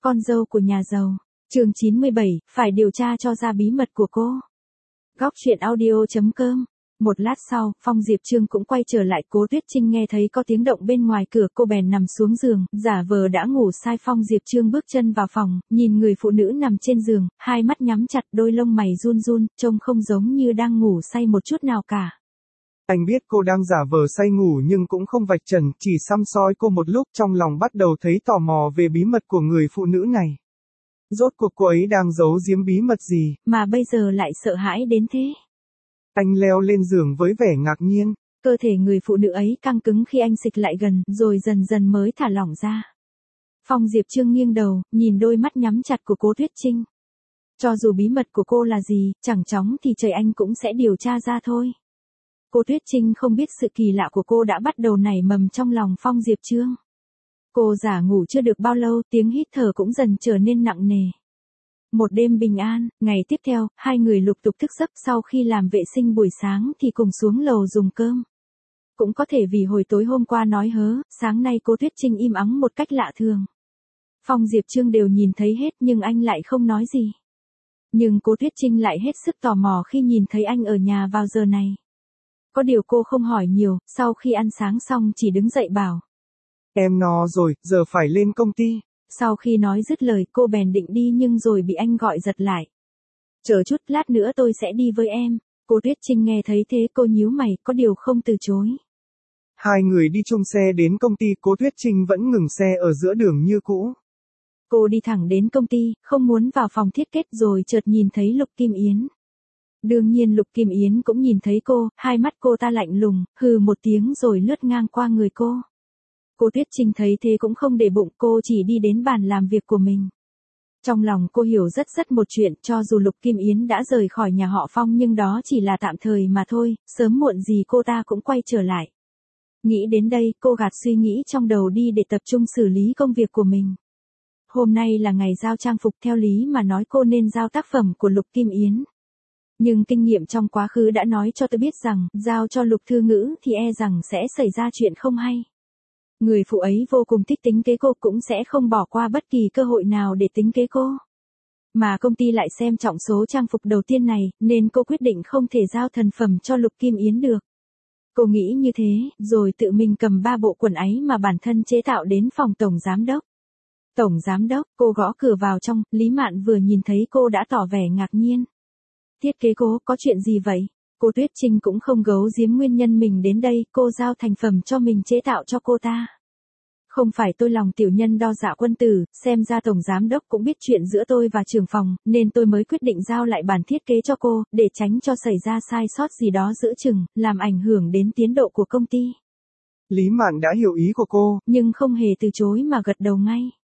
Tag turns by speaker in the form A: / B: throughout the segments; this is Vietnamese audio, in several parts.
A: Con dâu của nhà giàu. Chương 97, phải điều tra cho ra bí mật của cô. Góc truyện audio.com. Một lát sau, Phong Diệp Trương cũng quay trở lại. Cố Tuyết Trinh nghe thấy có tiếng động bên ngoài cửa, cô bèn nằm xuống giường, giả vờ đã ngủ say. Phong Diệp Trương bước chân vào phòng, nhìn người phụ nữ nằm trên giường, hai mắt nhắm chặt, đôi lông mày run run, trông không giống như đang ngủ say một chút nào cả.
B: Anh biết cô đang giả vờ say ngủ nhưng cũng không vạch trần, chỉ săm soi cô một lúc, trong lòng bắt đầu thấy tò mò về bí mật của người phụ nữ này. Rốt cuộc cô ấy đang giấu giếm bí mật gì,
A: mà bây giờ lại sợ hãi đến thế?
B: Anh leo lên giường với vẻ ngạc nhiên.
A: Cơ thể người phụ nữ ấy căng cứng khi anh xịch lại gần, rồi dần dần mới thả lỏng ra. Phong Diệp Trương nghiêng đầu, nhìn đôi mắt nhắm chặt của Cố Tuyết Trinh. Cho dù bí mật của cô là gì, chẳng chóng thì trời anh cũng sẽ điều tra ra thôi. Cố Tuyết Trinh không biết sự kỳ lạ của cô đã bắt đầu nảy mầm trong lòng Phong Diệp Trương. Cô giả ngủ chưa được bao lâu, tiếng hít thở cũng dần trở nên nặng nề. Một đêm bình an, ngày tiếp theo, hai người lục tục thức giấc. Sau khi làm vệ sinh buổi sáng thì cùng xuống lầu dùng cơm. Cũng có thể vì hồi tối hôm qua nói hớ, sáng nay Cố Tuyết Trinh im ắng một cách lạ thường. Phong Diệp Trương đều nhìn thấy hết nhưng anh lại không nói gì. Nhưng Cố Tuyết Trinh lại hết sức tò mò khi nhìn thấy anh ở nhà vào giờ này. Có điều cô không hỏi nhiều, sau khi ăn sáng xong chỉ đứng dậy bảo.
B: Em no rồi, giờ phải lên công ty.
A: Sau khi nói dứt lời, cô bèn định đi nhưng rồi bị anh gọi giật lại. Chờ chút, lát nữa tôi sẽ đi với em. Cố Tuyết Trinh nghe thấy thế cô nhíu mày, có điều không từ chối.
B: Hai người đi chung xe đến công ty, Cố Tuyết Trinh vẫn ngừng xe ở giữa đường như cũ.
A: Cô đi thẳng đến công ty, không muốn vào phòng thiết kế rồi chợt nhìn thấy Lục Kim Yến. Đương nhiên Lục Kim Yến cũng nhìn thấy cô, hai mắt cô ta lạnh lùng, hừ một tiếng rồi lướt ngang qua người cô. Cố Tuyết Trinh thấy thế cũng không để bụng, cô chỉ đi đến bàn làm việc của mình. Trong lòng cô hiểu rất một chuyện, cho dù Lục Kim Yến đã rời khỏi nhà họ Phong nhưng đó chỉ là tạm thời mà thôi, sớm muộn gì cô ta cũng quay trở lại. Nghĩ đến đây, cô gạt suy nghĩ trong đầu đi để tập trung xử lý công việc của mình. Hôm nay là ngày giao trang phục, theo lý mà nói cô nên giao tác phẩm của Lục Kim Yến. Nhưng kinh nghiệm trong quá khứ đã nói cho tôi biết rằng, giao cho Lục Thư Ngữ thì e rằng sẽ xảy ra chuyện không hay. Người phụ ấy vô cùng thích tính kế cô, cũng sẽ không bỏ qua bất kỳ cơ hội nào để tính kế cô. Mà công ty lại xem trọng số trang phục đầu tiên này, nên cô quyết định không thể giao thần phẩm cho Lục Kim Yến được. Cô nghĩ như thế, rồi tự mình cầm 3 bộ quần áo mà bản thân chế tạo đến phòng tổng giám đốc. Tổng giám đốc, cô gõ cửa vào trong, Lý Mạn vừa nhìn thấy cô đã tỏ vẻ ngạc nhiên. Thiết kế cô, có chuyện gì vậy? Cô Tuyết Trinh cũng không giấu giếm nguyên nhân mình đến đây, cô giao thành phẩm cho mình chế tạo cho cô ta. Không phải tôi lòng tiểu nhân đo dạ quân tử, xem ra tổng giám đốc cũng biết chuyện giữa tôi và trưởng phòng, nên tôi mới quyết định giao lại bản thiết kế cho cô, để tránh cho xảy ra sai sót gì đó giữa chừng, làm ảnh hưởng đến tiến độ của công ty.
B: Lý Mạn đã hiểu ý của cô,
A: nhưng không hề từ chối mà gật đầu ngay.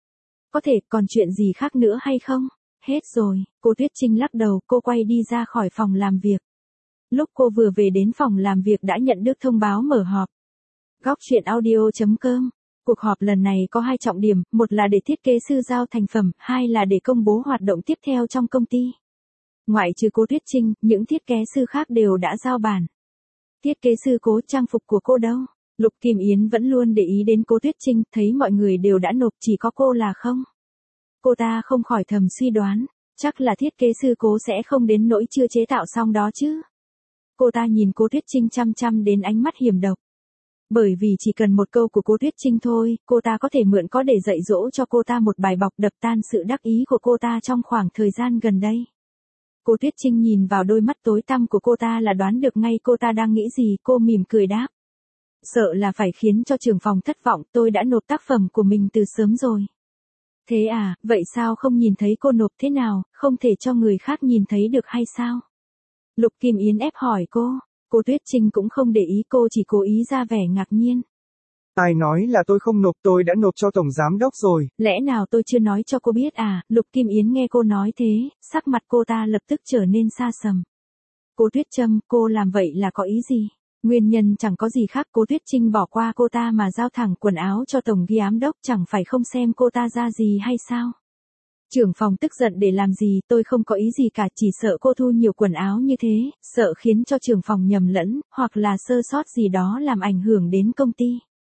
A: Có thể còn chuyện gì khác nữa hay không? Hết rồi, cô Tuyết Trinh lắc đầu, cô quay đi ra khỏi phòng làm việc. Lúc cô vừa về đến phòng làm việc đã nhận được thông báo mở họp. Góc truyện audio.com. Cuộc họp lần này có 2 trọng điểm, một là để thiết kế sư giao thành phẩm, 2 là để công bố hoạt động tiếp theo trong công ty. Ngoại trừ cô Tuyết Trinh, những thiết kế sư khác đều đã giao bản. Thiết kế sư Cố, trang phục của cô đâu? Lục Kim Yến vẫn luôn để ý đến cô Tuyết Trinh, thấy mọi người đều đã nộp, chỉ có cô là không. Cô ta không khỏi thầm suy đoán, chắc là thiết kế sư Cố sẽ không đến nỗi chưa chế tạo xong đó chứ. Cô ta nhìn cô Tuyết Trinh chăm chăm đến ánh mắt hiểm độc. Bởi vì chỉ cần một câu của cô Tuyết Trinh thôi, cô ta có thể mượn có để dạy dỗ cho cô ta một bài bọc đập tan sự đắc ý của cô ta trong khoảng thời gian gần đây. Cô Tuyết Trinh nhìn vào đôi mắt tối tăm của cô ta là đoán được ngay cô ta đang nghĩ gì, cô mỉm cười đáp. Sợ là phải khiến cho trưởng phòng thất vọng, tôi đã nộp tác phẩm của mình từ sớm rồi. Thế à, vậy sao không nhìn thấy cô nộp thế nào, không thể cho người khác nhìn thấy được hay sao? Lục Kim Yến ép hỏi cô. Cô Tuyết Trinh cũng không để ý, cô chỉ cố ý ra vẻ ngạc nhiên.
B: Ai nói là tôi không nộp, tôi đã nộp cho tổng giám đốc rồi.
A: Lẽ nào tôi chưa nói cho cô biết à? Lục Kim Yến nghe cô nói thế, sắc mặt cô ta lập tức trở nên xa sầm. Cô Tuyết Trâm, cô làm vậy là có ý gì? Nguyên nhân chẳng có gì khác, cô Tuyết Trinh bỏ qua cô ta mà giao thẳng quần áo cho tổng giám đốc, chẳng phải không xem cô ta ra gì hay sao? Trưởng phòng tức giận để làm gì, tôi không có ý gì cả, chỉ sợ cô thu nhiều quần áo như thế, sợ khiến cho trưởng phòng nhầm lẫn, hoặc là sơ sót gì đó làm ảnh hưởng đến công ty.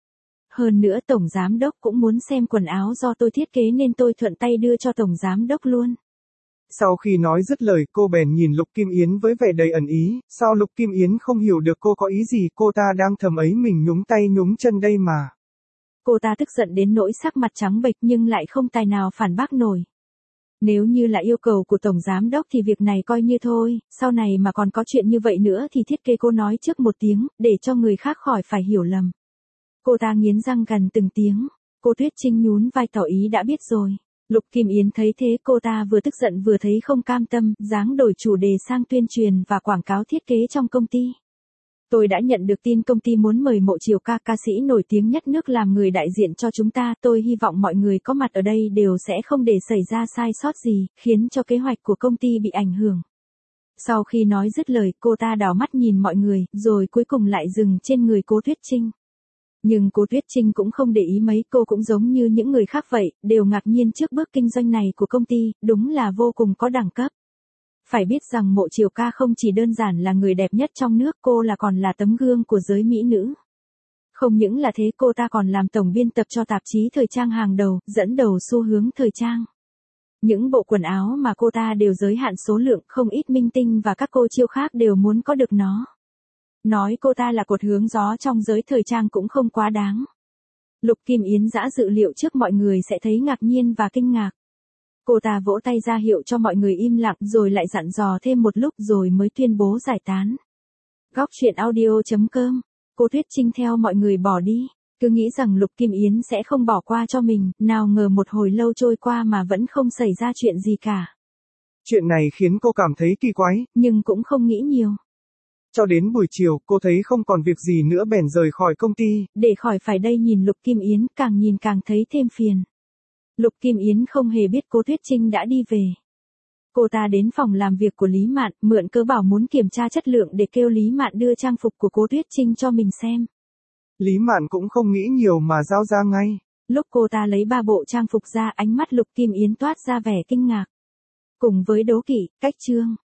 A: hơn nữa tổng giám đốc cũng muốn xem quần áo do tôi thiết kế nên tôi thuận tay đưa cho tổng giám đốc luôn.
B: Sau khi nói dứt lời, cô bèn nhìn Lục Kim Yến với vẻ đầy ẩn ý, sao Lục Kim Yến không hiểu được cô có ý gì, cô ta đang thầm ấy mình nhúng tay nhúng chân đây mà.
A: Cô ta tức giận đến nỗi sắc mặt trắng bệch nhưng lại không tài nào phản bác nổi. Nếu như là yêu cầu của tổng giám đốc thì việc này coi như thôi, sau này mà còn có chuyện như vậy nữa thì thiết kế cô nói trước một tiếng, để cho người khác khỏi phải hiểu lầm. Cô ta nghiến răng gần từng tiếng, cô Tuyết Trinh nhún vai tỏ ý đã biết rồi. Lục Kim Yến thấy thế cô ta vừa tức giận vừa thấy không cam tâm, dáng đổi chủ đề sang tuyên truyền và quảng cáo thiết kế trong công ty. Tôi đã nhận được tin công ty muốn mời Mộ Triều Ca, ca sĩ nổi tiếng nhất nước làm người đại diện cho chúng ta. Tôi hy vọng mọi người có mặt ở đây đều sẽ không để xảy ra sai sót gì, khiến cho kế hoạch của công ty bị ảnh hưởng. Sau khi nói dứt lời, cô ta đảo mắt nhìn mọi người, rồi cuối cùng lại dừng trên người cô Tuyết Trinh. Nhưng cô Tuyết Trinh cũng không để ý mấy, cô cũng giống như những người khác vậy, đều ngạc nhiên trước bước kinh doanh này của công ty, đúng là vô cùng có đẳng cấp. Phải biết rằng Mộ Triều Ca không chỉ đơn giản là người đẹp nhất trong nước, cô còn là tấm gương của giới mỹ nữ. Không những là thế, cô ta còn làm tổng biên tập cho tạp chí thời trang hàng đầu, dẫn đầu xu hướng thời trang. Những bộ quần áo mà cô ta đều giới hạn số lượng, không ít minh tinh và các cô chiêu khác đều muốn có được nó. Nói cô ta là cột hướng gió trong giới thời trang cũng không quá đáng. Lục Kim Yến giã dự liệu trước mọi người sẽ thấy ngạc nhiên và kinh ngạc. Cô ta vỗ tay ra hiệu cho mọi người im lặng rồi lại dặn dò thêm một lúc rồi mới tuyên bố giải tán. Góc truyện audio.com. Cô Tuyết Trinh theo mọi người bỏ đi. Cứ nghĩ rằng Lục Kim Yến sẽ không bỏ qua cho mình, nào ngờ một hồi lâu trôi qua mà vẫn không xảy ra chuyện gì cả.
B: Chuyện này khiến cô cảm thấy kỳ quái,
A: nhưng cũng không nghĩ nhiều.
B: Cho đến buổi chiều, cô thấy không còn việc gì nữa bèn rời khỏi công ty.
A: Để khỏi phải đây nhìn Lục Kim Yến, càng nhìn càng thấy thêm phiền. Lục Kim Yến không hề biết cô Tuyết Trinh đã đi về. Cô ta đến phòng làm việc của Lý Mạn, mượn cớ bảo muốn kiểm tra chất lượng để kêu Lý Mạn đưa trang phục của cô Tuyết Trinh cho mình xem.
B: Lý Mạn cũng không nghĩ nhiều mà giao ra ngay.
A: Lúc cô ta lấy 3 bộ trang phục ra, ánh mắt Lục Kim Yến toát ra vẻ kinh ngạc. Cùng với đố kỵ, cách trương.